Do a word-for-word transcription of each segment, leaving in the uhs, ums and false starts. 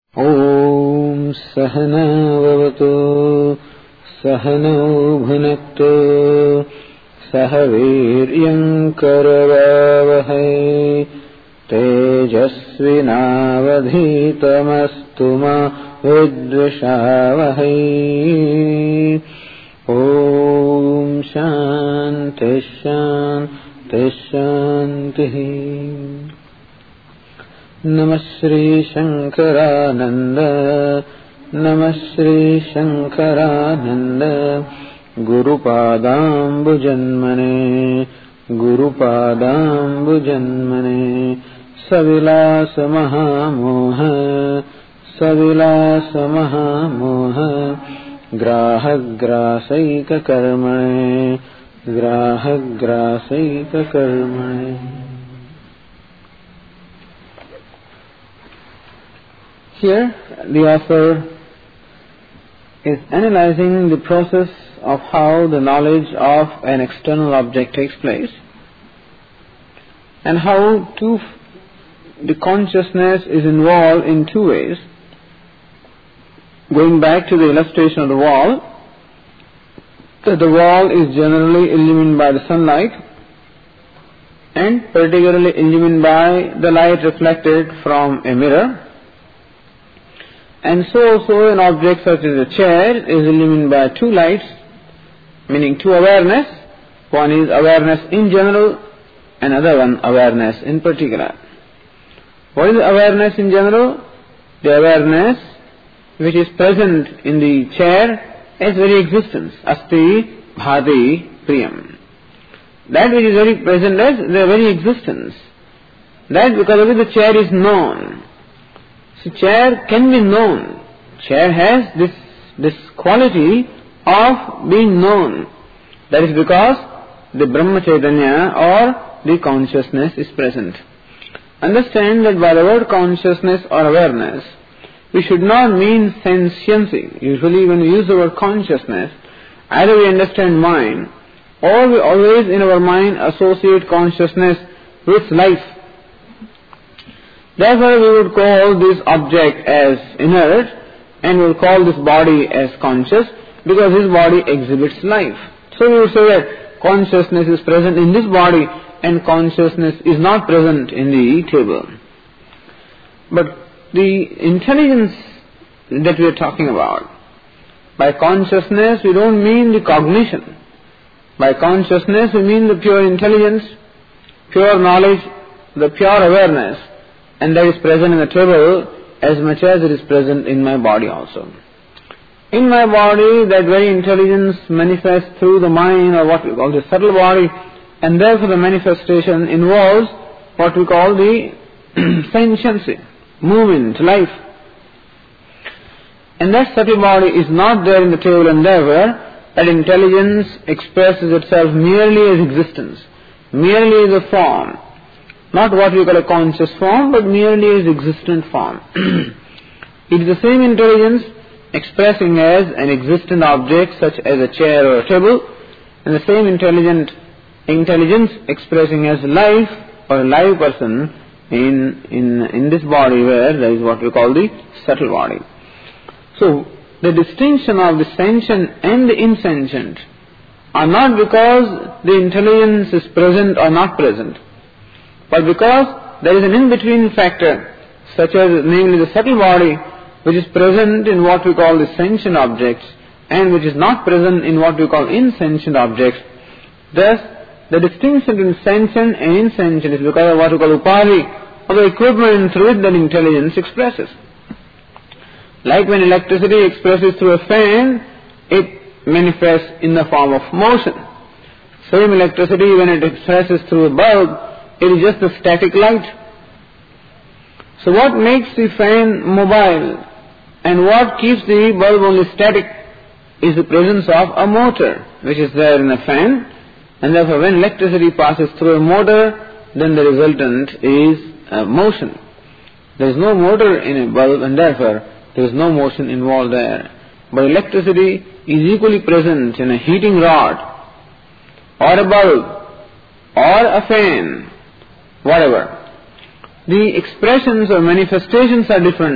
ॐ सहना भवतु सहनौ भुनक्तु सह वीर्यं करवावहै तेजस्विनावधीतमस्तु मा विद्विषावहै। ॐ शान्ति शान्ति शान्तिः। नमः श्री शंकरानंद नमः Shri Shankaranand गुरुपादाम्बुजन्मने गुरुपादाम्बुजन्मने सविलास महामोह सविलास महामोह ग्राहग्रासैक कर्मणे ग्राहग्रासैक कर्मणे। Here, the author is analyzing the process of how the knowledge of an external object takes place and how two, the consciousness is involved in two ways. Going back to the illustration of the wall, that the wall is generally illumined by the sunlight and particularly illumined by the light reflected from a mirror. And so also an object such as a chair is illumined by two lights, meaning two awareness. One is awareness in general, another one awareness in particular. What is awareness in general? The awareness which is present in the chair is very existence. Asti bhati priyam. That which is very present as the very existence. That because of it the chair is known. So chair can be known. Chair has this this quality of being known. That is because the Brahma Chaitanya or the consciousness is present. Understand that by the word consciousness or awareness, we should not mean sentiency. Usually when we use the word consciousness, either we understand mind or we always in our mind associate consciousness with life. Therefore we would call this object as inert and we would call this body as conscious because this body exhibits life. So we would say that consciousness is present in this body and consciousness is not present in the table. But the intelligence that we are talking about, by consciousness we don't mean the cognition. By consciousness we mean the pure intelligence, pure knowledge, the pure awareness. And that is present in the table as much as it is present in my body also. In my body, that very intelligence manifests through the mind or what we call the subtle body, and therefore the manifestation involves what we call the sentiency, movement, life. And that subtle body is not there in the table, and therefore that intelligence expresses itself merely as existence, merely as a form. Not what we call a conscious form, but merely as existent form. It is the same intelligence expressing as an existent object such as a chair or a table, and the same intelligent intelligence expressing as life or a live person in, in, in this body where there is what we call the subtle body. So, the distinction of the sentient and the insentient are not because the intelligence is present or not present, but because there is an in-between factor, such as namely the subtle body, which is present in what we call the sentient objects, and which is not present in what we call insentient objects. Thus, the distinction between sentient and insentient is because of what we call upadi, or the equipment through which that intelligence expresses. Like when electricity expresses through a fan, it manifests in the form of motion. Same electricity, when it expresses through a bulb, it is just a static light. So what makes the fan mobile and what keeps the bulb only static is the presence of a motor which is there in a fan, and therefore when electricity passes through a motor, then the resultant is uh, motion. There is no motor in a bulb and therefore there is no motion involved there. But electricity is equally present in a heating rod or a bulb or a fan, whatever. The expressions or manifestations are different,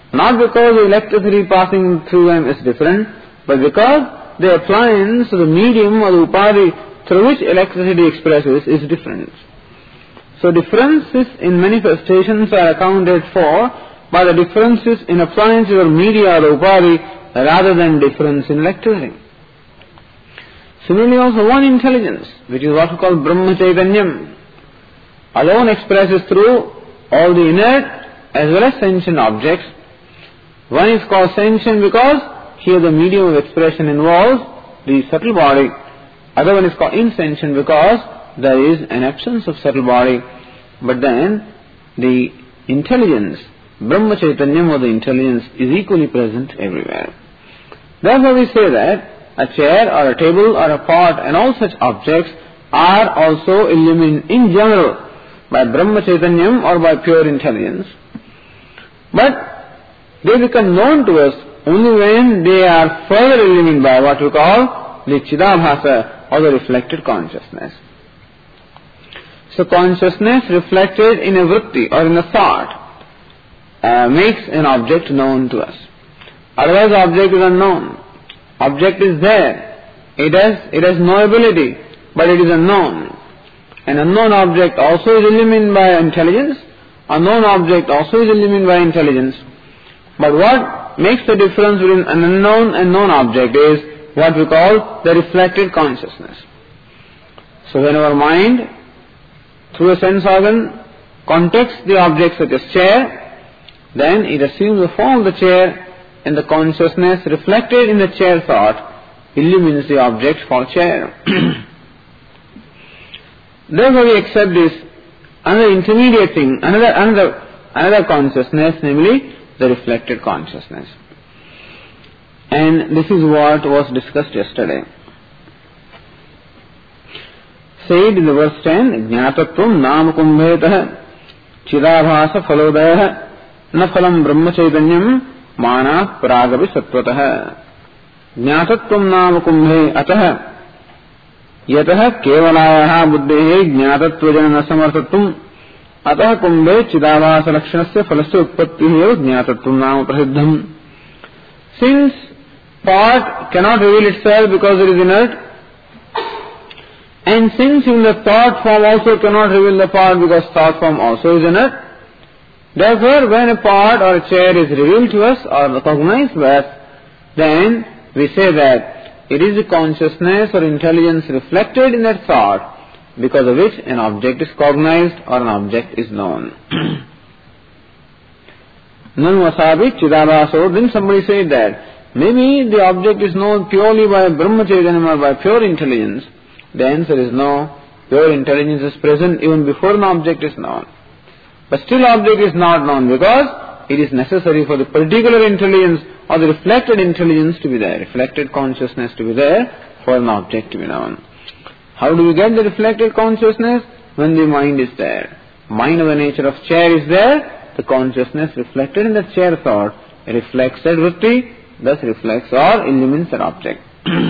Not because the electricity passing through them is different, but because the appliance, the medium or the upadhi through which electricity expresses is different. So differences in manifestations are accounted for by the differences in appliances or media or the upadhi rather than difference in electricity. Similarly also one intelligence, which is what we call Brahma Chaitanyam, alone expresses through all the inert as well as sentient objects. One is called sentient because here the medium of expression involves the subtle body. Other one is called insentient because there is an absence of subtle body. But then the intelligence, Brahma Chaitanyam or the intelligence is equally present everywhere. Therefore we say that a chair or a table or a pot and all such objects are also illumined in general by Brahma Chaitanyam or by pure intelligence. But they become known to us only when they are further illumined by what we call the Chidabhasa or the reflected consciousness. So consciousness reflected in a vritti or in a thought uh, makes an object known to us. Otherwise the object is unknown. Object is there. It has, it has no ability, but it is unknown. An unknown object also is illumined by intelligence. Unknown object also is illumined by intelligence. But what makes the difference between an unknown and known object is what we call the reflected consciousness. So when our mind, through a sense organ, contacts the object such as chair, then it assumes the form of the chair, and the consciousness reflected in the chair thought illumines the object for chair. Therefore we accept this another intermediate thing, another another another consciousness, namely the reflected consciousness. And this is what was discussed yesterday. Said in the verse ten, Jnatattvam nama kumbhetah chidabhasa phalodayah na phalam brahma chaitanyam mana pragavi satvatah. Jnatattvam nama kumbhe atah yatah kevalayah buddhehe jnatatvajana samartatvam atah kumbhe chidabhasa lakshanasya phalasya utpattihi jnatattvam nama prasiddham. Since pot cannot reveal itself because it is inert, and since in the thought form also cannot reveal the pot because thought form also is inert, therefore when a pot or a chair is revealed to us or recognized by us, then we say that it is the consciousness or intelligence reflected in that thought because of which an object is cognized or an object is known. Nanu asabi chidabhaso. Then somebody said that maybe the object is known purely by Brahma Chaitanya or by pure intelligence. The answer is no. Pure intelligence is present even before an object is known. But still object is not known because it is necessary for the particular intelligence or the reflected intelligence to be there, reflected consciousness to be there for an object to be known. How do we get the reflected consciousness? When the mind is there. Mind of the nature of chair is there, the consciousness reflected in the chair thought reflects that vritti, thus reflects or illumines that object.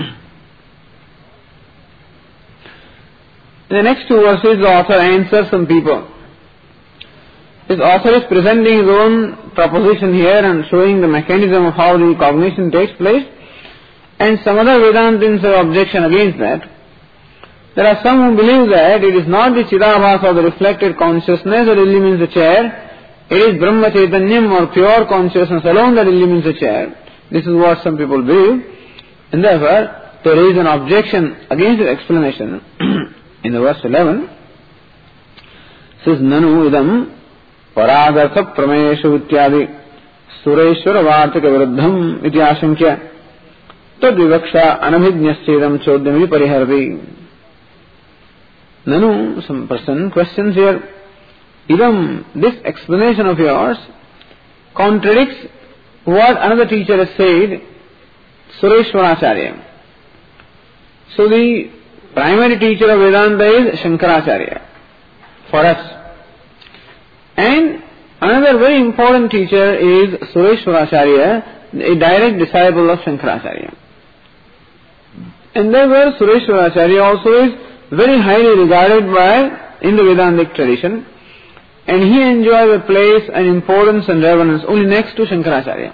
In the next two verses, the author answers some people. This author is presenting his own proposition here and showing the mechanism of how the cognition takes place, and some other Vedantins have objection against that. There are some who believe that it is not the Chidabhasa or the reflected consciousness that illumines the chair, it is Brahma Chaitanyam or pure consciousness alone that illumines the chair. This is what some people believe, and therefore there is an objection against the explanation. In the verse eleven, it says, Nanu idam paragartha prameshu ityadi sureshwara vartika viruddham iti ashankya tadvivaksha anabhijnyaschedam chodyami pariharvi. Nanu, some person questions here, idam, this explanation of yours contradicts what another teacher has said, Sureshwaracharya. So the primary teacher of Vedanta is Shankaracharya for us. And another very important teacher is Sureshwaracharya, a direct disciple of Shankaracharya. And therefore Sureshwaracharya also is very highly regarded by in the Vedantic tradition. and he enjoys a place and importance and reverence only next to Shankaracharya.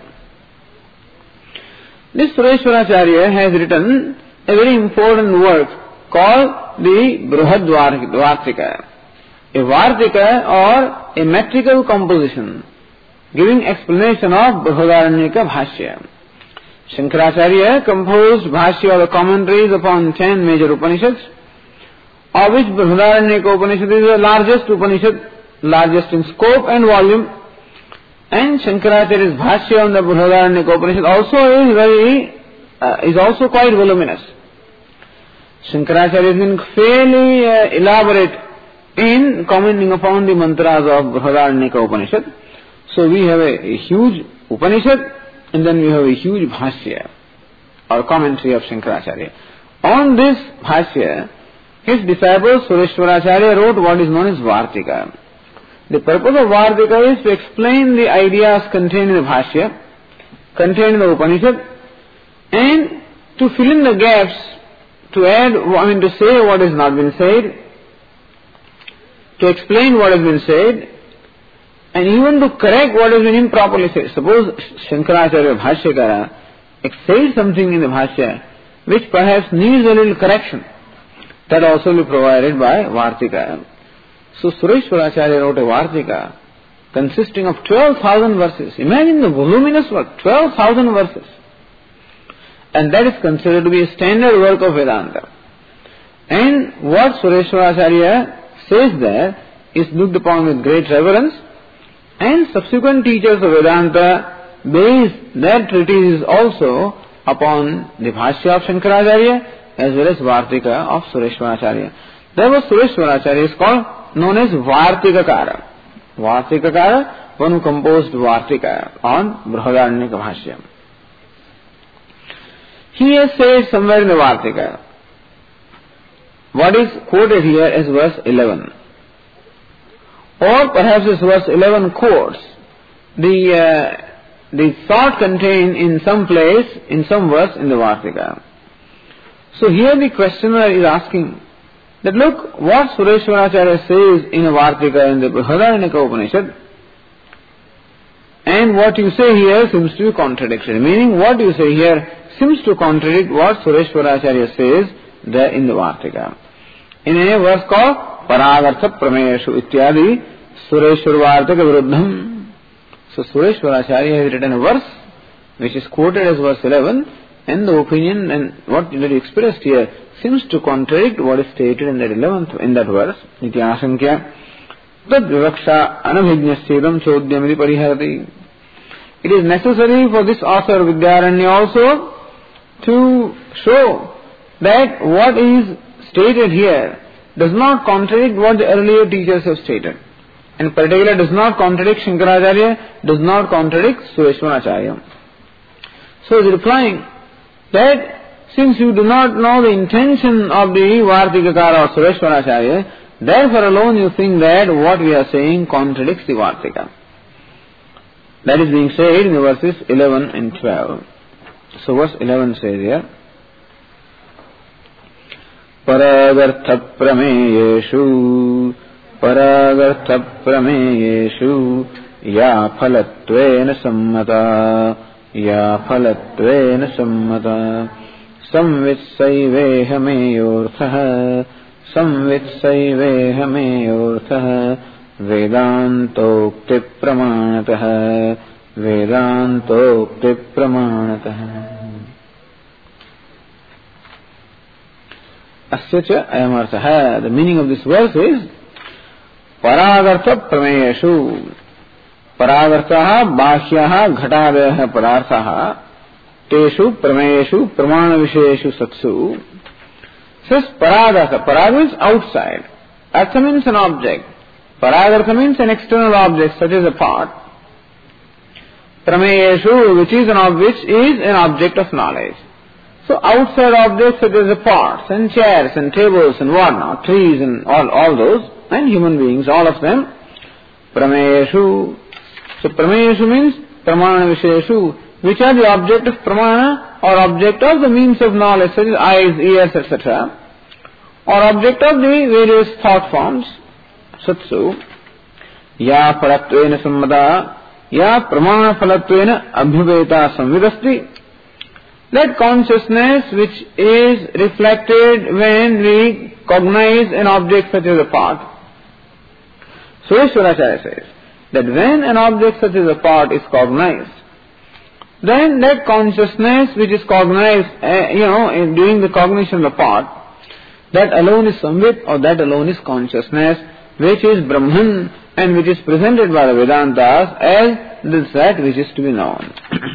This Sureshwaracharya has written a very important work called the Brihad Vartika, a Vartika or a metrical composition giving explanation of Brihadaranyaka Bhashya. Shankaracharya composed Bhashya or commentaries upon ten major Upanishads, of which Brihadaranyaka Upanishad is the largest Upanishad, largest in scope and volume, and Shankaracharya's Bhashya on the Brihadaranyaka Upanishad also is very, uh, is also quite voluminous. Shankaracharya has been fairly uh, elaborate in commenting upon the mantras of Brihadaranyaka Upanishad. So we have a, a huge Upanishad and then we have a huge Bhashya or commentary of Shankaracharya. On this Bhashya, his disciple Sureshwaracharya wrote what is known as Vartika. The purpose of Vartika is to explain the ideas contained in the Bhashya, contained in the Upanishad, and to fill in the gaps, to add, I mean to say what has not been said, to explain what has been said, and even to correct what has been improperly said. Suppose Shankaracharya Bhashyakara said something in the Bhashya which perhaps needs a little correction. That also will be provided by Vartika. So Sureshwaracharya wrote a Vartika consisting of twelve thousand verses. Imagine the voluminous work, twelve thousand verses. And that is considered to be a standard work of Vedanta. And what Sureshwaracharya says there is looked upon with great reverence, and subsequent teachers of Vedanta base their treatises also upon the Bhashya of Shankaracharya as well as Vartika of Sureshwaracharya. Therefore Sureshwaracharya is called, known as Vartikakara. Vartikakara, one who composed Vartika on Brihadaranyaka Bhashya. He has said somewhere in the Vartika, what is quoted here as verse eleven. Or perhaps this verse eleven quotes the, uh, the thought contained in some place, in some verse in the Vartika. So here the questioner is asking that look, what Sureshwaracharya says in a Vartika in the Brihadaranyaka Upanishad, and what you say here seems to be contradictory. Meaning what you say here seems to contradict what Sureshwaracharya says there in the Vartika. In a verse called Paragartha Prameshu Ityadi Sureshwar Vartika Viruddham. So Sureshwaracharya has written a verse which is quoted as verse eleven, and the opinion and what that is expressed here seems to contradict what is stated in that eleventh, in that verse. Iti asankya tad vivaksha anabhijnasyedam chodyamiti pariharati. It is necessary for this author Vidyaranya also to show that what is stated here does not contradict what the earlier teachers have stated. In particular, does not contradict Shankaracharya, does not contradict Sureshwaracharya. So he is replying that since you do not know the intention of the Vartikakara or Sureshwaracharya, therefore alone you think that what we are saying contradicts the Vartika. That is being said in the verses eleven and twelve. So verse eleven says here, Paragartha Prameyeshu Paragartha Prameyeshu Ya Phalatvena Sammata Ya Phalatvena Sammata Samvitsaiveha Meyorthaha Samvitsaiveha Meyorthaha Vedantokti Pramanataha Vedantokti Pramanataha. Asyacha ayamarthaha. The meaning of this verse is Paragartha Prameyeshu. Paragarthaha Bhashyaha Ghatadaya Padarthaha Teshu Prameyeshu Pramana Visheshu Satsu. Says Paragartha. Paraga means outside. Artha means an object. Paragartha means an external object such as a part. Prameyeshu, which is an object, is an object of knowledge. So outside objects such as the pots and chairs and tables and whatnot, trees and all, all those, and human beings, all of them, Prameyeshu. So Prameyeshu means Pramana Visheshu, which are the object of Pramana or object of the means of knowledge such as eyes, ears, et cetera, or object of the various thought forms, Satsu. या फलत्वेन sammata, ya pramana phalatvena abhyaveta samvidasti. That consciousness which is reflected when we cognize an object such as a pot. Sureshwaracharya says that when an object such as a pot is cognized, then that consciousness which is cognized, uh, you know, in during the cognition of the pot, that alone is samvit, or that alone is consciousness, which is Brahman and which is presented by the Vedantas as this that which is to be known.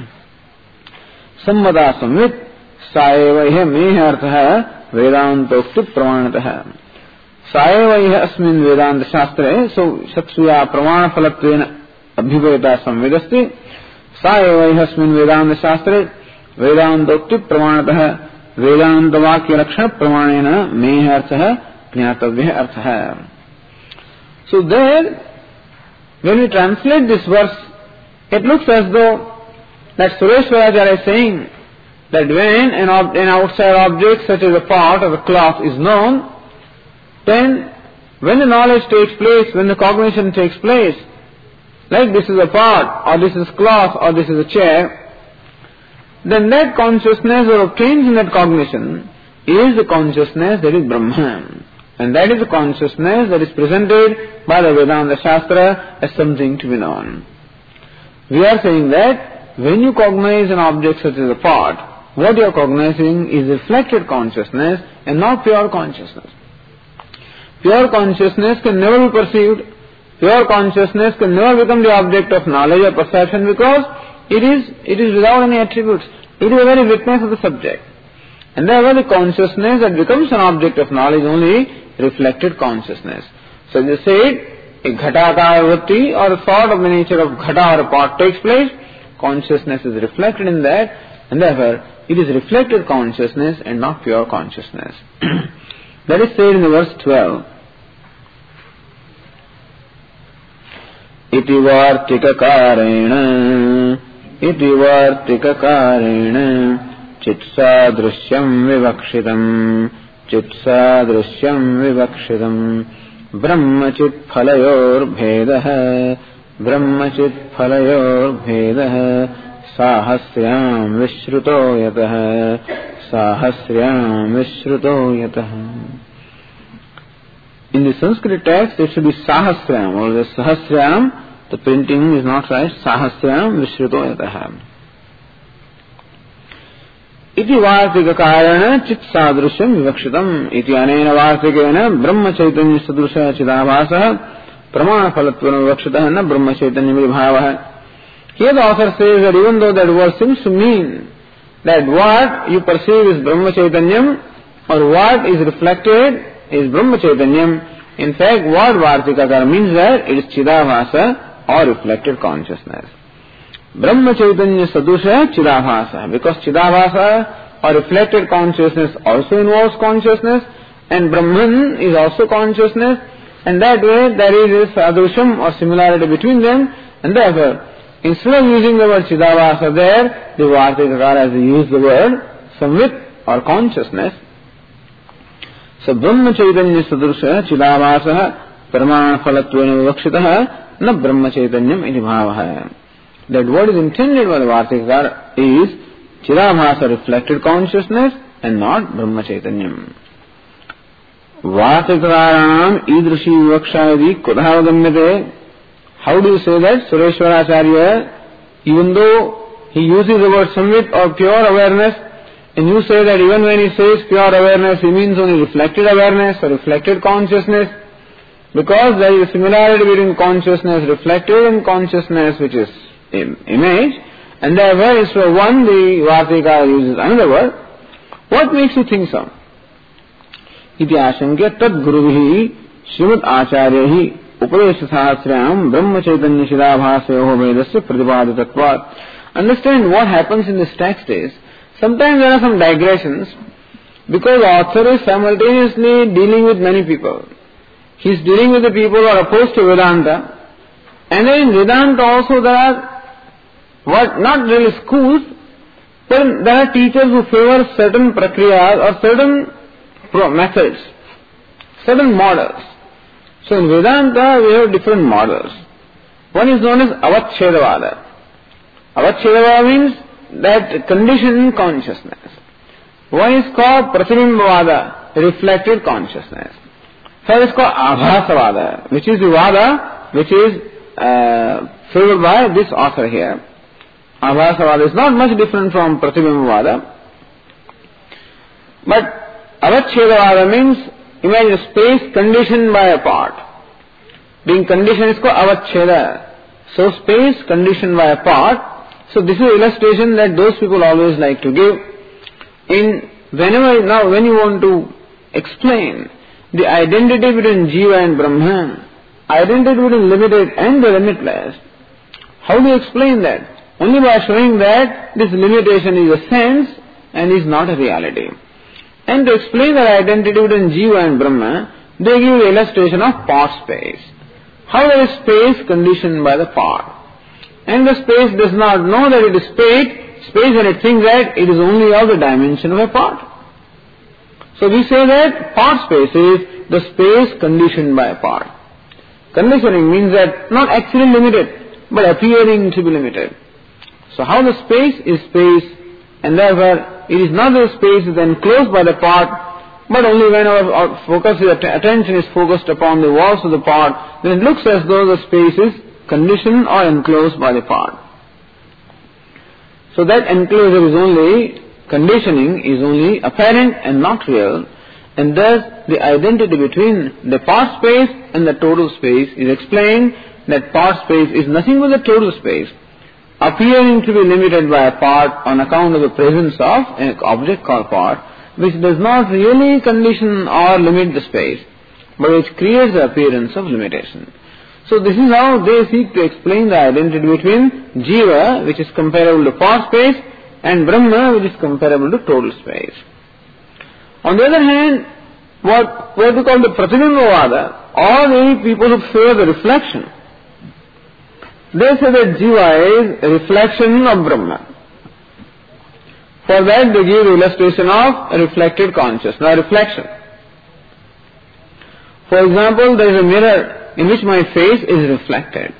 Sammata samvit saevaiha meha artha vedantokti pramanatah. Saevaiha asmin vedanta shastre, so satsuya pramana phalatvena abhyaveta samvedasti. Saevaiha asmin vedanta shastre vedantokti pramanatah vedanta vakya lakshana pramanena meha artha jnatavya artha. So there, when we translate this verse, it looks as though that Sureshwaracharya is saying that when an, ob- an outside object such as a pot or a cloth is known, then when the knowledge takes place, when the cognition takes place, like this is a pot, or this is cloth, or this is a chair, then that consciousness that obtains in that cognition is the consciousness that is Brahman. And that is the consciousness that is presented by the Vedanta Shastra as something to be known. We are saying that when you cognize an object such as a pot, what you are cognizing is reflected consciousness and not pure consciousness. Pure consciousness can never be perceived. Pure consciousness can never become the object of knowledge or perception because it is it is without any attributes. It is the very witness of the subject. And therefore the consciousness that becomes an object of knowledge only reflected consciousness. So they say a ghatakara vritti or a thought of the nature of ghata or a pot takes place, consciousness is reflected in that, and therefore it is reflected consciousness and not pure consciousness. That is said in the verse twelve. Iti vartikakarena iti vartikakarena chitsa drishyam vivakshitam chitsa drishyam vivakshitam brahmachit phalayor bhedah brahmachit phalayor bhedah sahasryam vishruto yatah sahasryam vishruto yatah. In the Sanskrit text it should be sahasryam, or the sahasryam, the printing is not right, sahasryam vishruto yatah. Iti vartika karana chit sadrusham vivakshitam iti anena vartikena brahma chaitanya sadrusha chidabhasa pramana phalatvana vivakshitah na brahma chaitanya vibhavah. Here the author says that even though that word seems to mean that what you perceive is brahma chaitanyam or what is reflected is brahma chaitanyam, in fact what vartika kara means that it is chidabhasa or reflected consciousness. Brahma Chaitanya Sadusha Chidabhasa, because Chidabhasa or reflected consciousness also involves consciousness, and Brahman is also consciousness, and that way there is a Sadusham or similarity between them, and therefore instead of using the word Chidabhasa there, the Vartikakara has used the word Samvit or consciousness. So Brahma Chaitanya Sadusha Chidabhasa Pramana Phalatvena Vivakshitah na Brahma Chaitanyam iti bhavaha. That what is intended by the Vartikakara is Chidabhasa reflected consciousness and not Brahma Chaitanyam. Vartikakaranam idrushi vivakshayadi kudhavagamyate. How do you say that? Sureshwaracharya, even though he uses the word samvit or pure awareness, and you say that even when he says pure awareness, he means only reflected awareness or reflected consciousness, because there is a similarity between consciousness reflected and consciousness which is image, and therefore instead of one the Vartikakara uses another word. What makes you think so? Iti ashankya tad guruvihi Srimad Acharyahi Upadesha Sahasrayam Brahma Chaitanya Chidabhasayoho Vedasya Pratipaditatvat. Understand what happens in this text is, sometimes there are some digressions, because the author is simultaneously dealing with many people. He is dealing with the people who are opposed to Vedanta, and then in Vedanta also there are what not really schools, but there are teachers who favor certain prakriyas or certain methods, certain models. So in Vedanta we have different models. One is known as Avachedavada. Avachedavada means that conditioned consciousness. One is called Pratibimbavada, reflected consciousness. Third is called Abhasavada, which is the Vada which is uh, favored by this author here. Abhasavada is not much different from Pratibimbavada. But Avachedavada means, imagine a space conditioned by a part. Being conditioned is called Avacheda. So space conditioned by a part. So this is an illustration that those people always like to give. In whenever now when you want to explain the identity between Jiva and Brahman, identity between limited and the limitless, how do you explain that? Only by showing that this limitation is a sense and is not a reality. And to explain the identity between Jiva and Brahma, they give the illustration of part space. How there is space conditioned by the part. And the space does not know that it is space, space and it thinks that it is only of the dimension of a part. So we say that part space is the space conditioned by a part. Conditioning means that not actually limited, but appearing to be limited. So how the space is space, and therefore it is not the space is enclosed by the part, but only when our, our focus, is, attention is focused upon the walls of the part, then it looks as though the space is conditioned or enclosed by the part. So that enclosure is only, conditioning is only apparent and not real, and thus the identity between the part space and the total space is explained that part space is nothing but the total space, appearing to be limited by a part on account of the presence of an object called part, which does not really condition or limit the space, but which creates the appearance of limitation. So this is how they seek to explain the identity between Jiva, which is comparable to part space, and Brahma, which is comparable to total space. On the other hand, what, what we call the Pratibimbavada, all the people who favor the reflection, they say that Jiva is a reflection of Brahma. For that they give the illustration of a reflected consciousness, a reflection. For example, there is a mirror in which my face is reflected.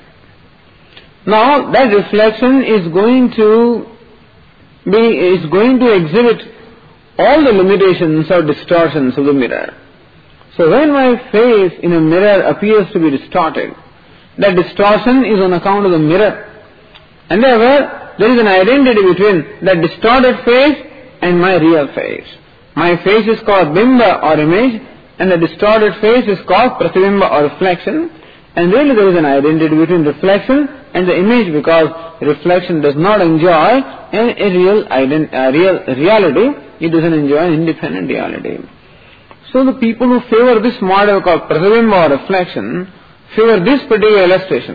Now that reflection is going to be, is going to exhibit all the limitations or distortions of the mirror. So when my face in a mirror appears to be distorted, that distortion is on account of the mirror. And therefore, there is an identity between that distorted face and my real face. My face is called Bimba or image, and the distorted face is called Pratibimba or reflection. And really there is an identity between reflection and the image, because reflection does not enjoy a, a real, ident- a real reality, it doesn't enjoy an independent reality. So the people who favor this model called Pratibimba or reflection favor this particular illustration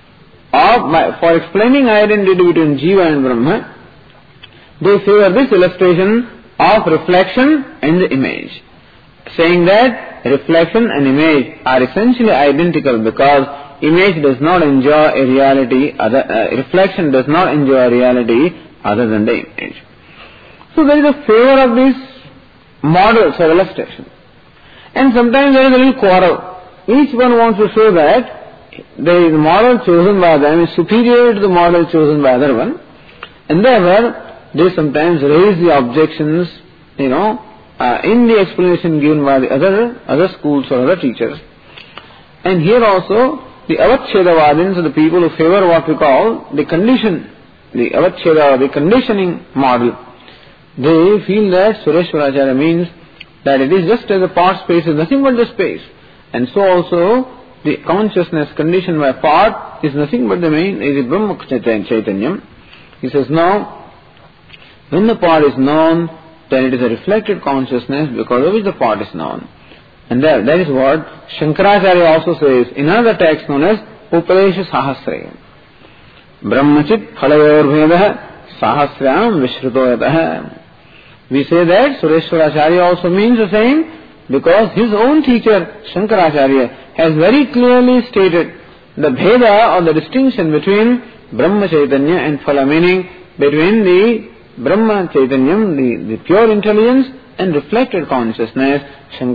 of, by, for explaining identity between Jiva and Brahma. They favor this illustration of reflection and the image, saying that reflection and image are essentially identical because image does not enjoy a reality, other, uh, reflection does not enjoy a reality other than the image. So there is a favor of these models or illustration. And sometimes there is a little quarrel. Each one wants to show that the model chosen by them is superior to the model chosen by other one. And therefore, they sometimes raise the objections, you know, uh, in the explanation given by the other other schools or other teachers. And here also, the Avachedavadins are the people who favor what we call the condition, the Avacheda, the conditioning model. They feel that Sureshwaracharya means that it is just as a part space is nothing but the space. And so also, the consciousness conditioned by part is nothing but the main, is the Brahma Chaitanyam. He says, no, when the part is known, then it is a reflected consciousness because of which the part is known. And that, that is what Shankaracharya also says in another text known as Upadesha Sahasraya. Brahmachit phalayor bhedah sahasryam vishrutoyatah. We say that Sureshwaracharya also means the same because his own teacher Shankaracharya has very clearly stated the bheda or the distinction between Brahma Chaitanya and Phala, meaning between the Brahma Chaitanyam, the, the pure intelligence and reflected consciousness.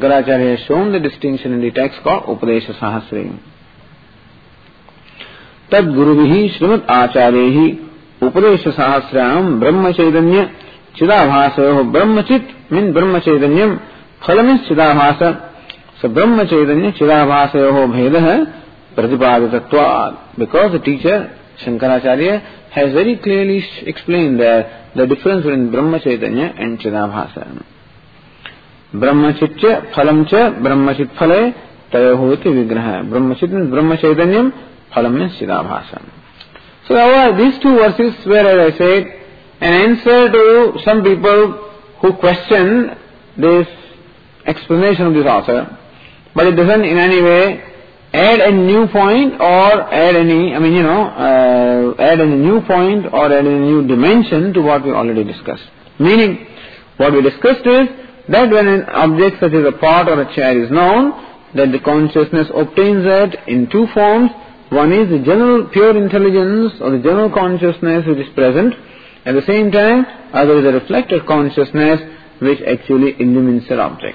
Shankaracharya has shown the distinction in the text called Upadesha Sahasraya. तद गुरुभिः श्रीमद् आचार्यैः उपदेश सहस्राम ब्रह्म चैतन्य चिदाभासयोः ब्रह्मचित् mean ब्रह्म चैतन्यम फल means चिदाभास. So ब्रह्म चैतन्य चिदाभासयोः भेदः प्रतिपादितत्वात्. Because the teacher Shankaracharya has very clearly explained that the difference between Brahma Chaitanya and Chidabhasa. Brahmachit phalam cha brahmachit phale tayohoti vigraha. Brahmachit means Brahma Chaitanyam, phalam means Chidabhasa. So however, these two verses were, as I said, an answer to some people who question this explanation of this author, but it doesn't in any way add a new point or add any, I mean, you know, uh, add any new point or add any new dimension to what we already discussed. Meaning, what we discussed is that when an object such as a pot or a chair is known, that the consciousness obtains that in two forms. One is the general pure intelligence or the general consciousness which is present. At the same time, other is a reflected consciousness which actually illumines that object.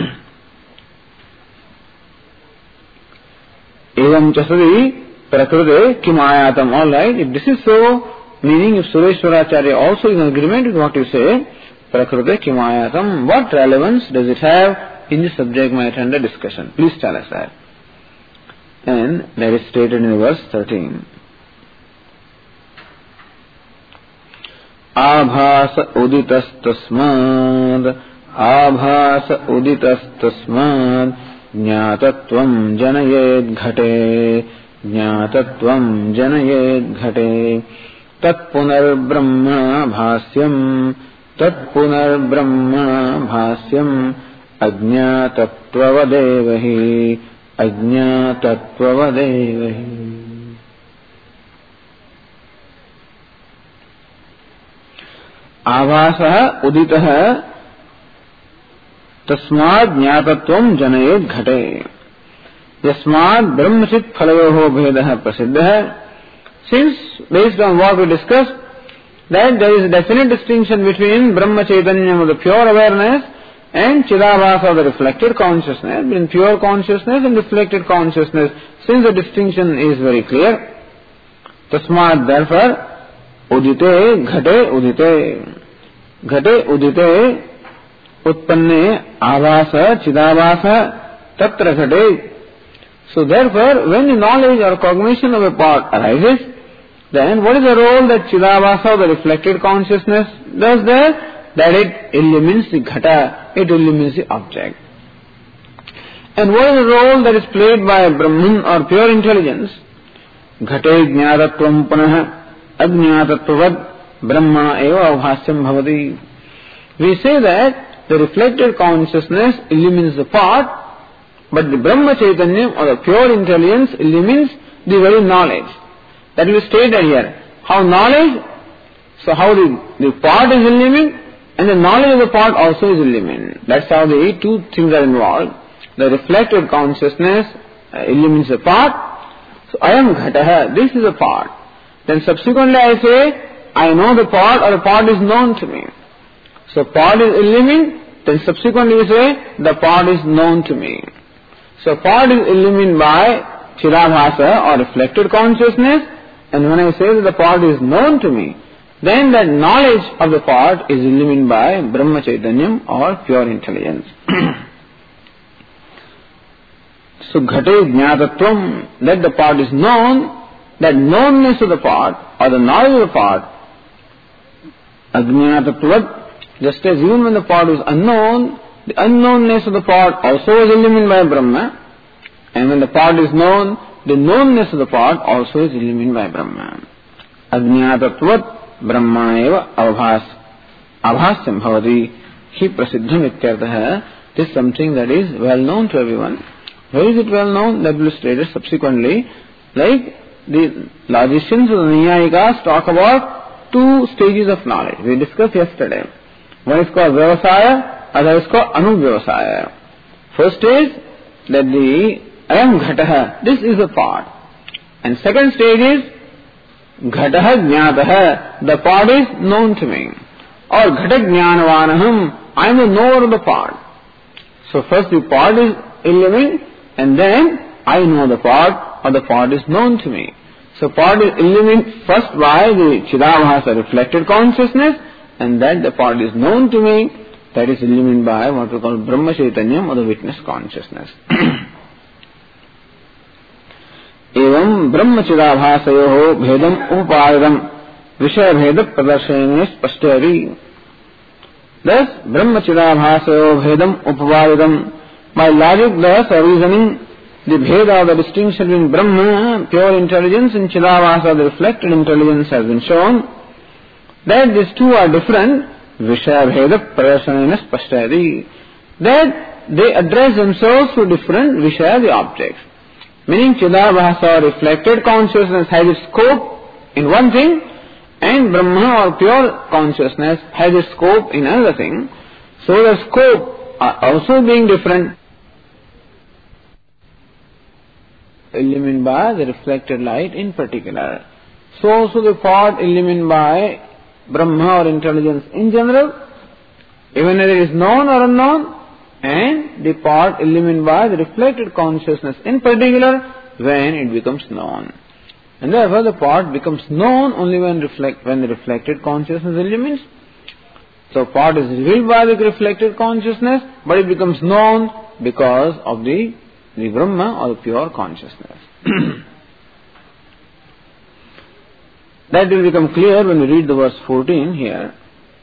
Evam chasadi prakrute kimayatam. All right, if this is so, meaning if Sureshwaracharya also is in agreement with what you say, prakrute kimayatam, what relevance does it have in the subject matter under discussion? Please tell us that. And that is stated in verse thirteen. Abhas uditas tasmad, abhas uditas tasmad, jnātatvam janayed ghate, jnātatvam janayed ghate, tat punar brahma bhasyam, tat punar brahma bhasyam, ajñātatvavadevahi, ajñātatvavadevahi. आभासः उदितः तस्माद् ज्ञातत्वं जनयेत् घटे. यस्माद् ब्रह्मचित् फलयोः भेदः प्रसिद्धः. Since based on what we discussed that there is a definite distinction between Brahma Chaitanya of the pure awareness and Chidabhasa of the reflected consciousness, between pure consciousness and reflected consciousness, since the distinction is very clear, tasmad therefore udite ghate udite, ghate udite utpanne abhasa chidabhasa tatra ghate. So therefore, when the knowledge or cognition of a part arises, then what is the role that Chidabhasa, the reflected consciousness, does there? That it illumines the ghata, it illumines the object. And what is the role that is played by Brahman or pure intelligence? Ghate jñātatvam panah ajñātattvad brahma eva avbhasyam bhavati. We say that the reflected consciousness illumines the part, but the Brahma Chaitanya or the pure intelligence illumines the very knowledge. That will be stated here. How knowledge, so how the, the part is illumined and the knowledge of the part also is illumined. That's how the two things are involved. The reflected consciousness uh, illumines the part. So I am ghataha, this is a part. Then subsequently I say, I know the part or the part is known to me. So part is illumined, then subsequently we say, the part is known to me. So part is illumined by Chidabhasa or reflected consciousness, and when I say that the part is known to me, then that knowledge of the part is illumined by Brahma Chaitanyam or pure intelligence. So ghate jñātatvam, that the part is known, that knownness of the part or the knowledge of the part, ajñātattvad, just as even when the part was unknown, the unknownness of the part also is illumined by Brahma, and when the part is known, the knownness of the part also is illumined by Brahma. Ajñātattvat brahma eva avbhas avbhasyam bhavati hi prasiddham ityartha. This is something that is well known to everyone. Where is it well known? That will be stated subsequently. Like the logicians of the Niyayikas talk about two stages of knowledge. We discussed yesterday. One is called Vyavasaya, other is called Anuvyavasaya. First is that the Ayam Ghataha, this is a part. And second stage is Ghataha Jnātaha, the part is known to me. Or Ghata Jnānavanaham, I am the knower of the part. So first the part is illumined, and then I know the part, or the part is known to me. So part is illumined first by the Chidabhasa reflected consciousness, and that the part is known to me, that is illumined by what we call Brahma Chaitanyam or the witness consciousness. Evam Brahma Chidabhasayoho Bhedam Uparidam Vishaya Bheda Pradarshayane Spashtari. Thus, Brahma Chidabhasayoho Bhedam Uparidam. By logic, thus, or reasoning, the Bheda, the distinction between Brahma, pure intelligence, and Chidabhasa, the reflected intelligence, has been shown. That these two are different. Vishaya Bheda Pradarshayane Spashtari. That they address themselves to different Vishaya, the objects. Meaning Chidabhasa, reflected consciousness, has its scope in one thing, and Brahma or pure consciousness has its scope in another thing. So the scope are also being different, illumined by the reflected light in particular. So also the part illumined by Brahma or intelligence in general, even whether it is known or unknown, and the part illumined by the reflected consciousness in particular when it becomes known. And therefore the part becomes known only when reflect when the reflected consciousness illumines. So part is revealed by the reflected consciousness, but it becomes known because of the, the Brahma or the pure consciousness. That will become clear when we read the verse fourteen here.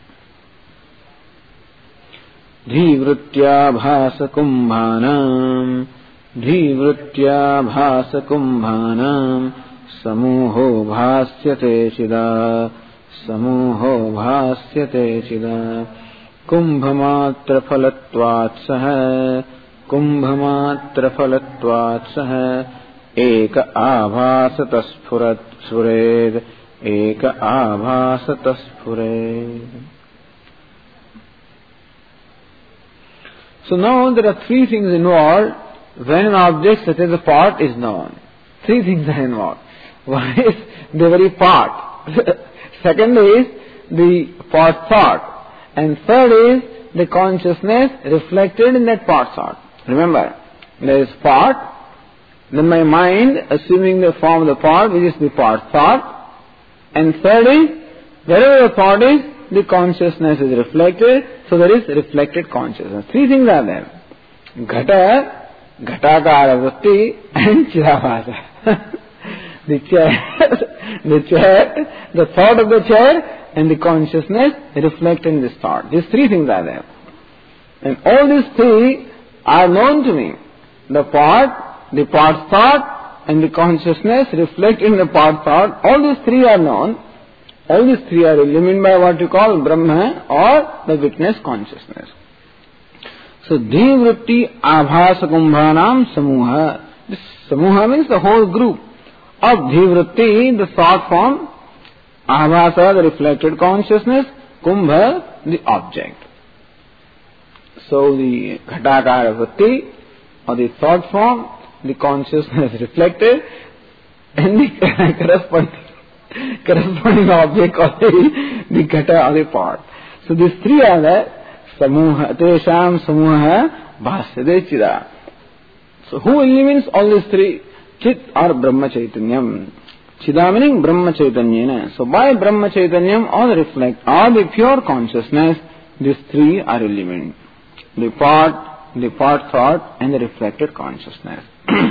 Dhivritya bhasa kumbhanam Dhivritya bhasa kumbhanam Samuho bhasyate chida Samuho bhasyate chida Kumbhamatra phalatvat saha Kumbhamatra phalatvat saha Eka abhasata sphurat spured Eka abhasata spured. So now there are three things involved when an object such as a part is known. Three things are involved. One is the very part. Second is the part thought. And third is the consciousness reflected in that part thought. Remember, there is part, then my mind assuming the form of the part, which is the part thought. And third is, wherever the thought is, the consciousness is reflected, so there is reflected consciousness. Three things are there. Ghata, Ghatakara Vritti, and Chidabhasa. The chair, the chair, the thought of the chair, and the consciousness reflected in this thought. These three things are there. And all these three are known to me. The part, the part thought, and the consciousness reflected in the part thought, all these three are known. All these three are illumined by what you call Brahma or the witness consciousness. So, Dhivritti Abhasa Kumbhanam Samuha. This Samuha means the whole group of Dhivritti, the thought form, Abhasa, the reflected consciousness, Kumbha, the object. So, the Ghatakara Vritti, or the thought form, the consciousness reflected, and the corresponding corresponding object of the, the ghata or the part. So these three are there. Samuha, Tesham Samuha Bhasyade Chida. So who illumines all these three? Chit or Brahma Chaitanyam. Chida meaning Brahma Chaitanyana. So by Brahma Chaitanyam or the reflect or the pure consciousness, these three are illumined. The part, the part thought, and the reflected consciousness.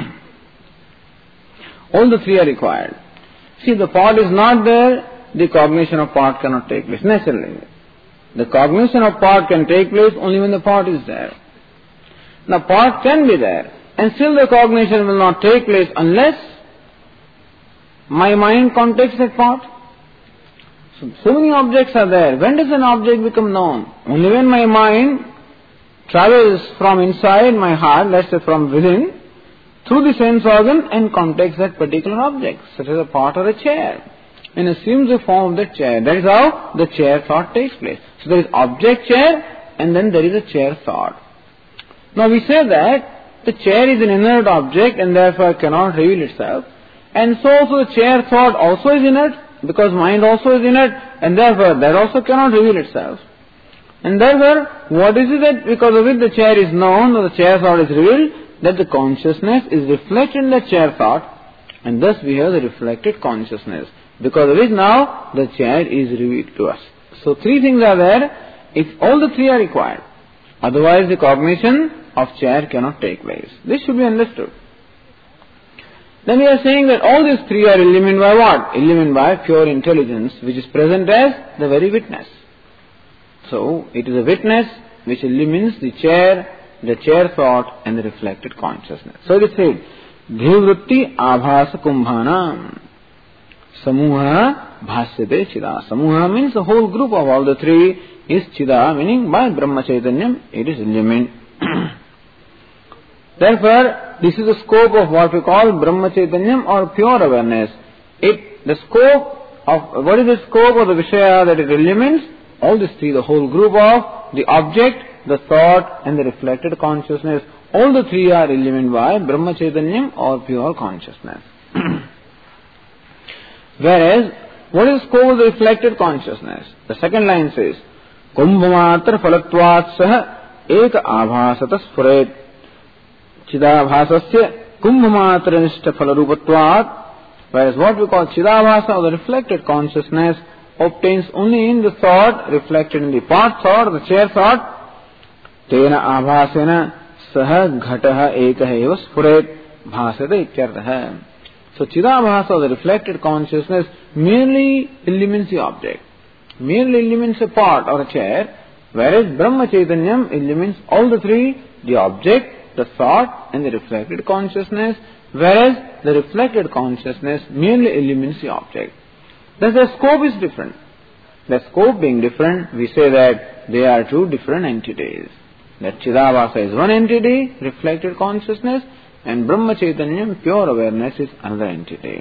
All the three are required. See, the part is not there, the cognition of part cannot take place, naturally. The cognition of part can take place only when the part is there. Now, part can be there, and still the cognition will not take place unless my mind contacts that part. So, so many objects are there. When does an object become known? Only when my mind travels from inside my heart, let's say from within, through the sense organ and contacts that particular object, such as a part or a chair, and assumes the form of the chair. That is how the chair thought takes place. So there is object chair, and then there is a chair thought. Now we say that the chair is an inert object and therefore cannot reveal itself, and so also the chair thought also is inert, because mind also is inert, and therefore that also cannot reveal itself. And therefore, what is it that because of it the chair is known or the chair thought is revealed? That the consciousness is reflected in the chair thought, And thus we have the reflected consciousness. Because of which now the chair is revealed to us. So three things are there, if all the three are required. Otherwise the cognition of chair cannot take place. This should be understood. Then we are saying that all these three are illumined by what? Illumined by pure intelligence, which is present as the very witness. So it is a witness which illumines the chair, the chair thought, and the reflected consciousness. So it is said, Dhivrutti Abhasa Kumbhana Samuha Bhasyate Chida. Samuha means the whole group of all the three is Chida, meaning by Brahma Chaitanyam it is illumined. Therefore, this is the scope of what we call Brahma Chaitanyam or pure awareness. It, the scope of, what is the scope of the Vishaya that it illumines? All these three, the whole group of the object, the thought and the reflected consciousness. All the three are illumined by Brahma Chaitanyam or pure consciousness. Whereas, what is the scope of the reflected consciousness? The second line says, Kumbhamatra Phalatvat Sah Eka Abhasata Sphuret Chidabhasasya Kumbhamatra Nishta Phalarupatvat. Whereas what we call Chidabhasa or the reflected consciousness obtains only in the thought, reflected in the part thought, the chair thought. Tena Abhasena Saha Ghataha Ekaha Eva Sphuret Bhasata Ityartaha. So Chidabhasa or the reflected consciousness merely illumines the object, merely illumines a part or a chair, whereas Brahma Chaitanyam illumines all the three, the object, the thought and the reflected consciousness, whereas the reflected consciousness merely illumines the object. Thus the scope is different. The scope being different, we say that they are two different entities. That Chidabhasa is one entity, reflected consciousness, and Brahma Chaitanyam, pure awareness, is another entity.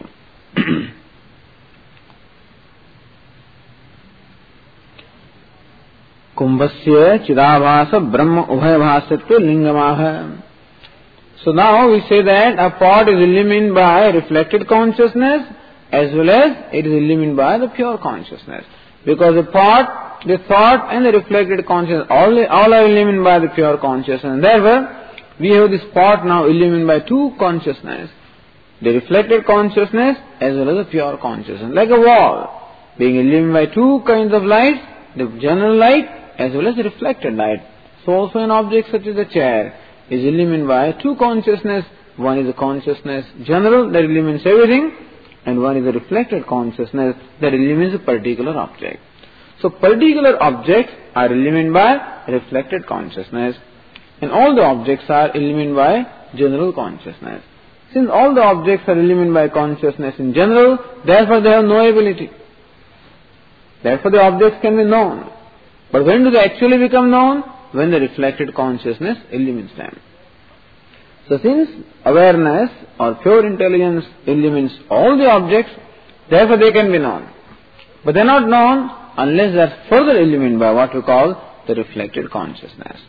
Kumbhasya Chidabhasa Brahma Ubhayabhasatva Lingamaha. So now we say that a part is illumined by reflected consciousness as well as it is illumined by the pure consciousness. Because the part, the thought and the reflected consciousness, all, all are illumined by the pure consciousness. And therefore, we have this part now illumined by two consciousness. The reflected consciousness as well as the pure consciousness. Like a wall, being illumined by two kinds of light, the general light as well as the reflected light. So also an object such as a chair is illumined by two consciousness. One is a consciousness general that illumines everything, and one is a reflected consciousness that illumines a particular object. So particular objects are illumined by reflected consciousness, and all the objects are illumined by general consciousness. Since all the objects are illumined by consciousness in general, therefore they have knowability. Therefore the objects can be known. But when do they actually become known? When the reflected consciousness illumines them. So since awareness or pure intelligence illumines all the objects, therefore they can be known. But they are not known unless they are further illumined by what we call the reflected consciousness.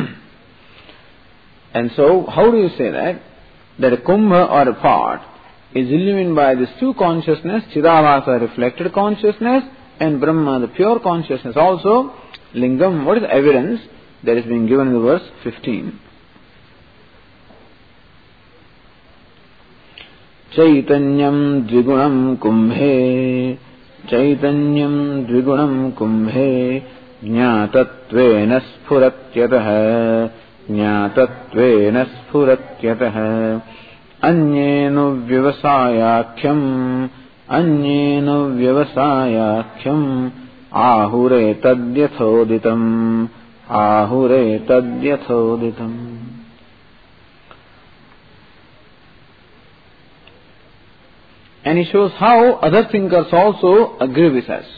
And so, how do you say that? That a kumbha or a part is illumined by these two consciousness, Chidabhasa, reflected consciousness, and Brahma, the pure consciousness also. Lingam, what is the evidence that is being given in the verse fifteen? Chaitanyam dvigunam kumbhe, Chaitanyam dvigunam kumbhe, Jnatatvena sphurathyatah, Jnatatvena sphurathyatah, Anyenu vyavasayakhyam, Anyenu vyavasayakhyam, Ahure tadyathodhitam, Ahure tadyathodhitam. And he shows how other thinkers also agree with us.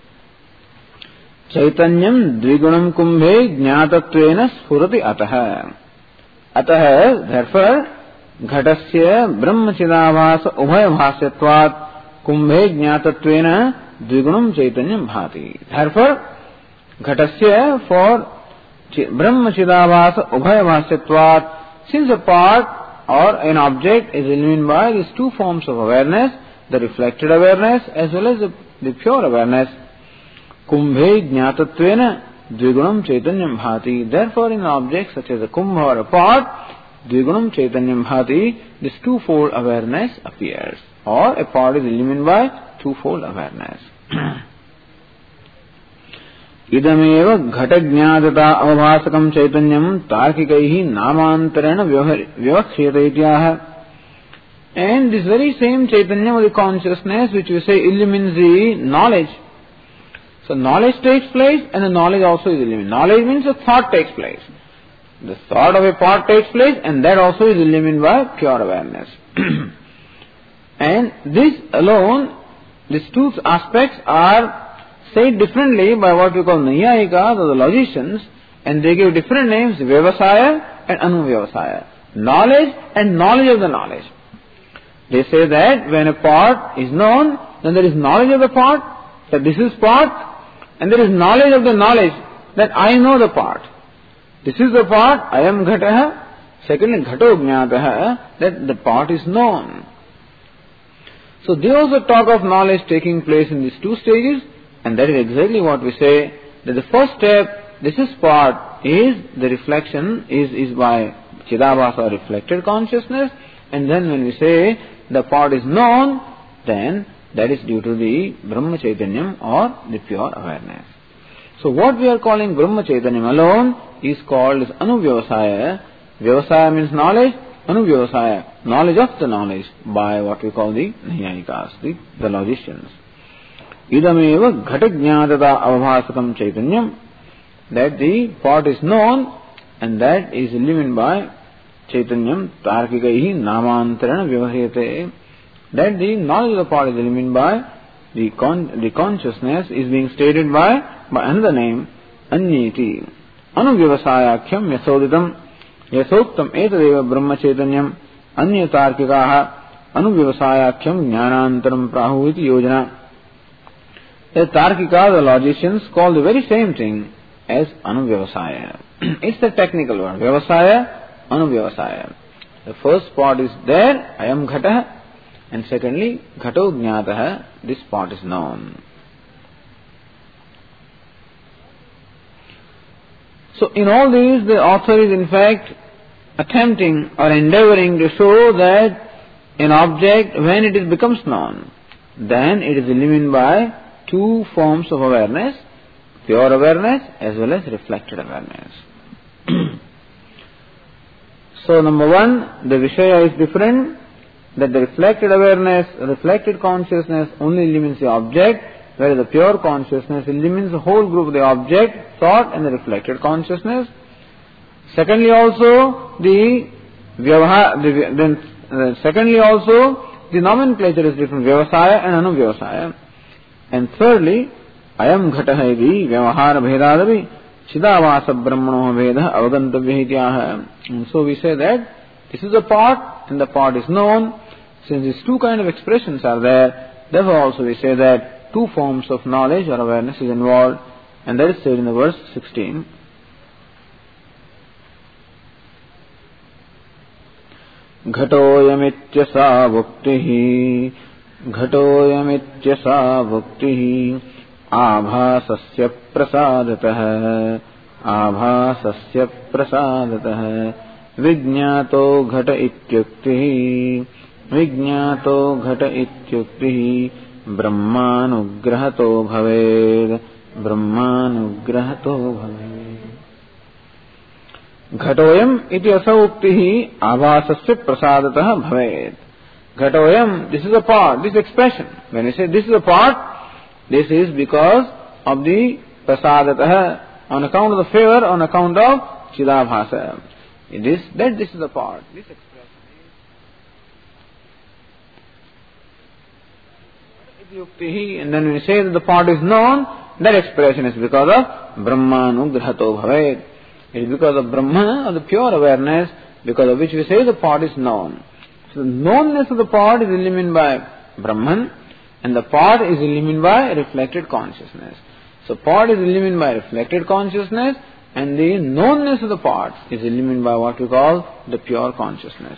Chaitanyam dvigunam kumbhe jnatatvena spurati ataha. Ataha, therefore, ghatasya brahmachidavasa ubhayabhasyatvat kumbhe jnatatvena dvigunam chaitanyam bhati. Therefore, ghatasya for brahmachidavasa ubhayabhasyatvat, since a part or an object is illumined by these two forms of awareness, the reflected awareness as well as the, the pure awareness. Kumbhe jnatatvena dvigunam chaitanyam bhati. Therefore, in an object such as a kumbha or a pot, dvigunam chaitanyam bhati, this twofold awareness appears. or a part is illumined by twofold awareness. Idameva ghatagnyadata avabhasakam chaitanyam tarkikaihi namantarena vyavakhyata ityaha. And this very same Chaitanya of the consciousness which we say illumines the knowledge. So knowledge takes place and the knowledge also is illumined. Knowledge means a thought takes place. The thought of a part takes place and that also is illumined by pure awareness. And this alone, these two aspects are said differently by what we call Naiyayikas or the logicians, and they give different names, Vyavasaya and Anuvyavasaya. Knowledge and knowledge of the knowledge. They say that when a part is known, then there is knowledge of the part, that this is part, and there is knowledge of the knowledge, that I know the part. This is the part, I am ghataha. Secondly, ghato jnataha, that the part is known. So they also talk of knowledge taking place in these two stages, and that is exactly what we say, that the first step, this is part, is the reflection, is, is by Chidabhasa, reflected consciousness, and then when we say the part is known, then that is due to the Brahma Chaitanyam or the pure awareness. So what we are calling Brahma Chaitanyam alone is called as Anuvyavasaya. Vyavasaya means knowledge, Anuvyavasaya, knowledge of the knowledge by what we call the Naiyayikas, the, the logicians. Idameva ghatagnyadata avabhasakam Chaitanyam, that the part is known and that is illumined by Chaitanyam tarkikaihi namantarana vyavahyate, that the knowledge of the part is illumined by the, con- the consciousness is being stated by, by another name, Anyeti. Anuvyavasayakyam yasoditam yasoktam etadeva brahma chaitanyam anya tarkikaha anuvyavasayakyam jnanantaram prahu iti yojana. The Tarkika, the logicians, call the very same thing as Anuvyavasaya. It's the technical word. Vyavasaya, Anuvyavasaya. The first part is there, I am Ghataha, and secondly, Ghato Jnataha, this part is known. So in all these, the author is in fact attempting or endeavoring to show that an object, when it is becomes known, then it is illumined by two forms of awareness, pure awareness as well as reflected awareness. So number one, the Vishaya is different, that the reflected awareness, reflected consciousness only illumines the object, whereas the pure consciousness illumines the whole group of the object, thought and the reflected consciousness. Secondly also, the Vyavaha, the, then, uh, secondly also, the nomenclature is different, Vyavasaya and Anuvyavasaya. And thirdly, Ayam Ghataha iti Vyavahara Bhedadavi Chidavasa Brahmano Veda Avagantavya. And so we say that this is a part and the part is known. Since these two kind of expressions are there, therefore also we say that two forms of knowledge or awareness is involved, and that is said in the verse sixteen. Ghatoyamityasa bhuktihi Ghatoyamityasa bhuktihi Abhasasya prasadatah Abhasasya prasadatah Vijñato ghata ityuktihi Vijñato ghata ityuktihi Brahmanugrahato bhaved Brahmanugrahato bhaved. Ghatoyam iti asauktihi abhasasya prasadatah bhaved. Ghatoyam, this is a part, this expression. When we say this is a part, this is because of the prasadatah, on account of the favor, on account of Chidabhasa. It is that this is a part. This expression is yuktihi, and then when we say that the part is known, that expression is because of Brahmanugrahato bhaved. It is because of Brahma, of the pure awareness, because of which we say the part is known. So the knownness of the part is illumined by Brahman, and the part is illumined by reflected consciousness. So part is illumined by reflected consciousness, and the knownness of the part is illumined by what we call the pure consciousness.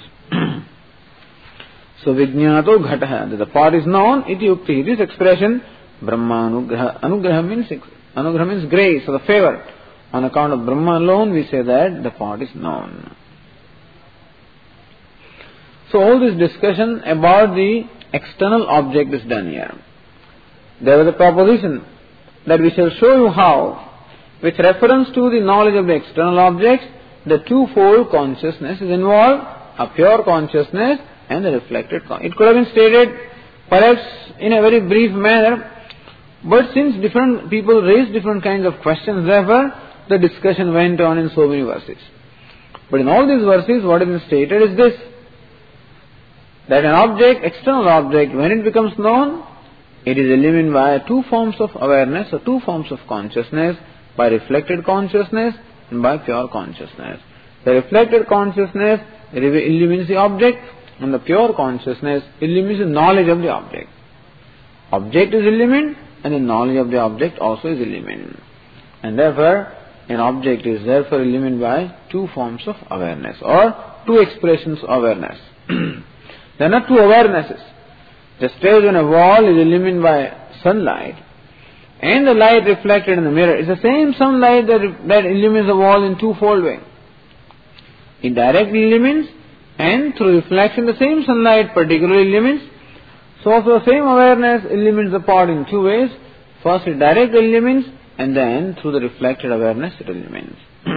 So Vijñato Ghataha, that the part is known, iti yukti. This expression, Brahma Anugraha, Anugraha means, Anugraha means grace or the favor. On account of Brahma alone, we say that the part is known. So all this discussion about the external object is done here. There was a proposition that we shall show you how, with reference to the knowledge of the external objects, the twofold consciousness is involved, a pure consciousness and the reflected consciousness. It could have been stated perhaps in a very brief manner, but since different people raised different kinds of questions, therefore the discussion went on in so many verses. But in all these verses, what has been stated is this, that an object, external object, when it becomes known, it is illumined by two forms of awareness or two forms of consciousness, by reflected consciousness and by pure consciousness. The reflected consciousness illumines the object, and the pure consciousness illumines the knowledge of the object. Object is illumined and the knowledge of the object also is illumined. And therefore, an object is therefore illumined by two forms of awareness or two expressions of awareness. There are not two awarenesses. Just as when a wall is illumined by sunlight and the light reflected in the mirror, it's the same sunlight that, that illumines the wall in twofold way. It directly illumines, and through reflection the same sunlight particularly illumines. So also the same awareness illumines the pot in two ways. First it directly illumines, and then through the reflected awareness it illumines.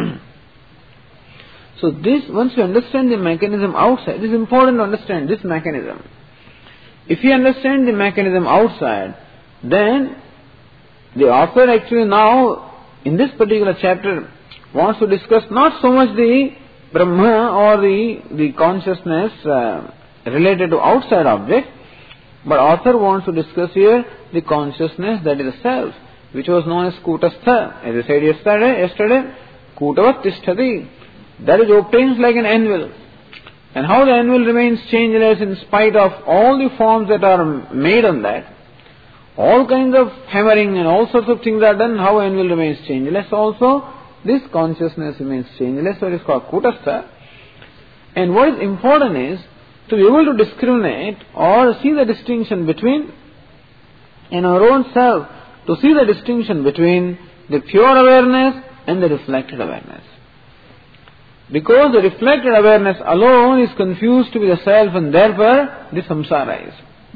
So this, once you understand the mechanism outside, it is important to understand this mechanism. If you understand the mechanism outside, then the author actually now, in this particular chapter, wants to discuss not so much the Brahma or the, the consciousness uh, related to outside object, but author wants to discuss here the consciousness that is the self, which was known as Kutastha. As I said yesterday, yesterday Kutavat Tishtati. That is obtains like an anvil. And how the anvil remains changeless in spite of all the forms that are made on that. All kinds of hammering and all sorts of things are done, how anvil remains changeless also. This consciousness remains changeless, so it is called Kutastha. And what is important is to be able to discriminate or see the distinction between, in our own self, to see the distinction between the pure awareness and the reflected awareness. Because the reflected awareness alone is confused to be the self, and therefore the samsara is.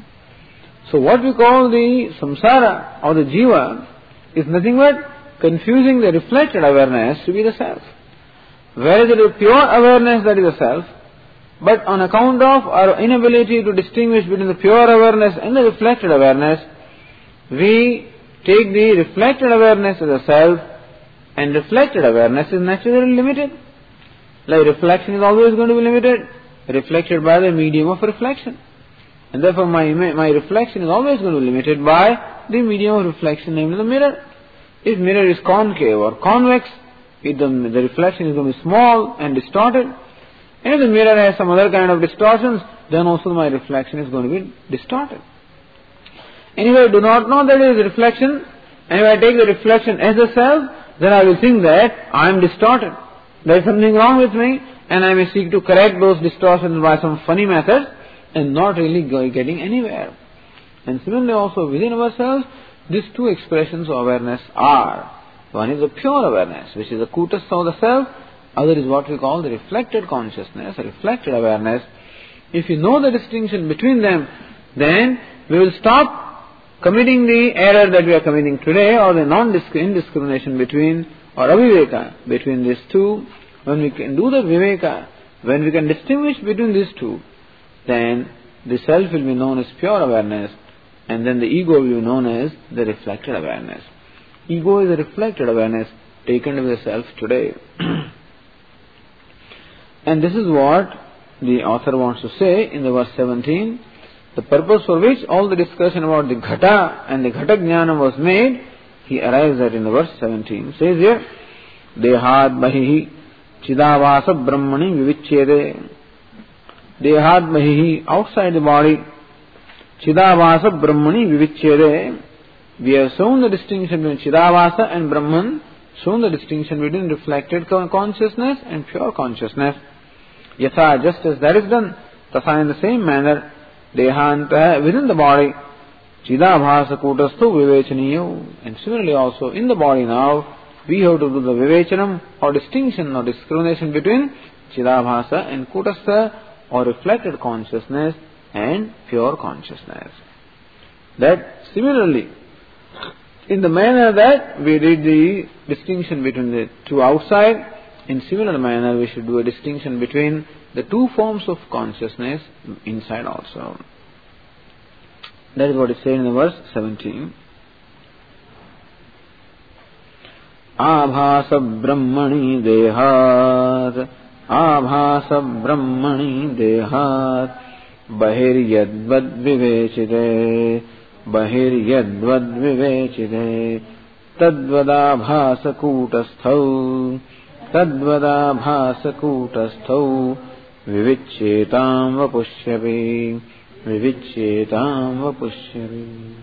So what we call the samsara or the jiva is nothing but confusing the reflected awareness to be the self. Whereas it is pure awareness that is the self, but on account of our inability to distinguish between the pure awareness and the reflected awareness, we take the reflected awareness as a self, and reflected awareness is naturally limited. Like reflection is always going to be limited, reflected by the medium of reflection. And therefore my my reflection is always going to be limited by the medium of reflection, namely the mirror. If mirror is concave or convex, if the, the reflection is going to be small and distorted. And if the mirror has some other kind of distortions, then also my reflection is going to be distorted. And if I do not know that it is reflection, and if I take the reflection as a self, then I will think that I am distorted. There is something wrong with me, and I may seek to correct those distortions by some funny method, and not really getting anywhere. And similarly also within ourselves, these two expressions of awareness are. One is the pure awareness, which is the kutastha of the self. Other is what we call the reflected consciousness, the reflected awareness. If you know the distinction between them, then we will stop committing the error that we are committing today, or the non-indiscrimination between, or aviveka, between these two. When we can do the viveka, when we can distinguish between these two, then the self will be known as pure awareness, and then the ego will be known as the reflected awareness. Ego is a reflected awareness taken to be the self today. And this is what the author wants to say in the verse seventeen. The purpose for which all the discussion about the ghata and the ghata jnana was made, he arrives at in the verse seventeen. Says here, Dehad bahihi chidavasa brahmani vivichyede. Dehad bahihi, outside the body, chidavasa brahmani vivichyede. We have shown the distinction between chidavasa and Brahman, shown the distinction between reflected consciousness and pure consciousness. Yatha, just as that is done, tasa in the same manner, dehanta, within the body, chidabhasa kutastu vivechaniyo. And similarly also in the body now, we have to do the vivechanam or distinction or discrimination between chidabhasa and kutastha or reflected consciousness and pure consciousness. That similarly, in the manner that we did the distinction between the two outside, in similar manner we should do a distinction between the two forms of consciousness inside also. That is what is said in the verse seventeen. Abhasa brahmani dehat, abhasa brahmani dehat, bahir yadvad vivechite, bahir yadvad vivechite, tadvadabhasa kutasthav, tadvadabhasa kutasthav, vivichetam vapushyapi, vivichetam vapushyapi.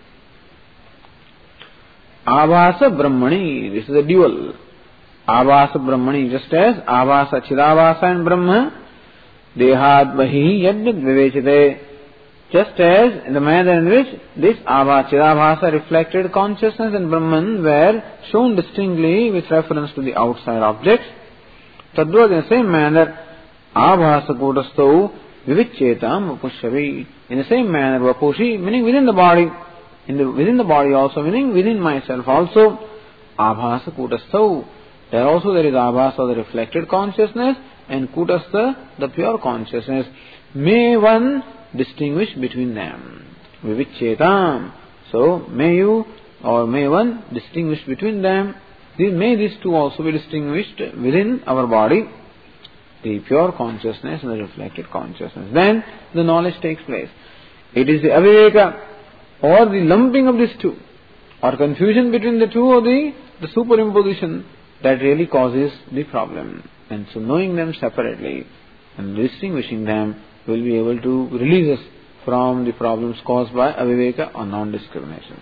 Abhasa Brahmani, this is a dual. Abhasa Brahmani, just as Abhasa Chidabhasa and Brahma, Dehat Bahi Yadvid Vivechite, just as in the manner in which this Abhasa Chidabhasa reflected consciousness and Brahman were shown distinctly with reference to the outside objects, Tadvat in the same manner, Abhasa Kutasto Vivichetam Vapushyavi, in the same manner Vapushi, meaning within the body, In the, within the body also, meaning within myself also, abhasa kutastha. There also there is abhasa, the reflected consciousness, and kutastha, the pure consciousness. May one distinguish between them. Vivichetam. So, may you, or may one distinguish between them. These, may these two also be distinguished within our body, the pure consciousness and the reflected consciousness. Then the knowledge takes place. It is the aviveka, or the lumping of these two, or confusion between the two, or the, the superimposition that really causes the problem. And so knowing them separately and distinguishing them will be able to release us from the problems caused by aviveka or non-discrimination.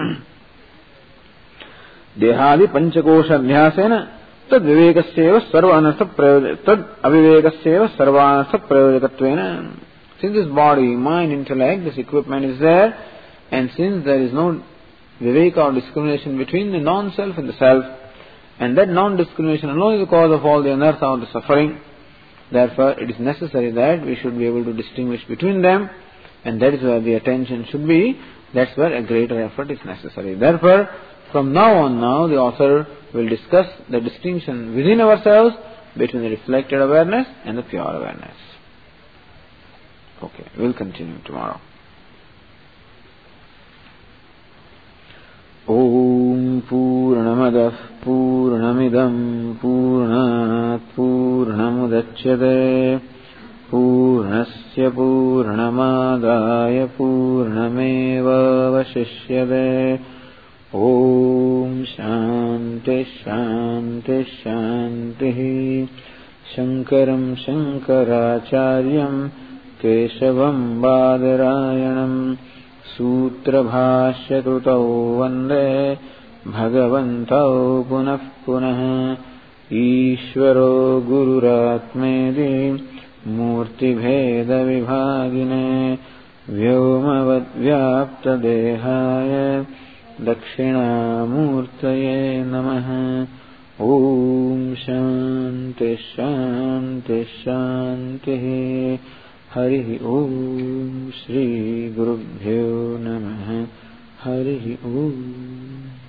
Dehadi panchakosha adhyasena tad vivekasyeva sarva anartha prayojaka tad avivekasyeva sarva anartha prayojakattvena. Since this body, mind, intellect, this equipment is there, and since there is no viveka or discrimination between the non-self and the self, and that non-discrimination alone is the cause of all the anartha or the suffering, therefore it is necessary that we should be able to distinguish between them, and that is where the attention should be. That's where a greater effort is necessary. Therefore, from now on now, the author will discuss the distinction within ourselves between the reflected awareness and the pure awareness. Okay, we'll continue tomorrow. Om Purnamadah Purnamidam Purnat Purnamudachyate Purnasya Purnamadaya Purnameva Vashishyate. Om Shanti Shanti Shanti. Shankaram Shankaracharyam Keshavam Badarayanam Sutra Bhashya Krutau Vande Bhagavantau Punah Punah. Ishvaro Gururatmedi Murti Bheda Vibhagine Vyomavad Vyapta Dehaya Dakshina Murtaye Namaha. Om Shanti Shanti Shanti. Hari Om Shri Gurubhyo Namaha. Hari Om.